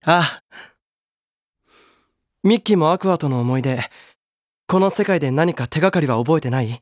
あ、ミッキーもアクアとの思い出、この世界で何か手がかりは覚えてない？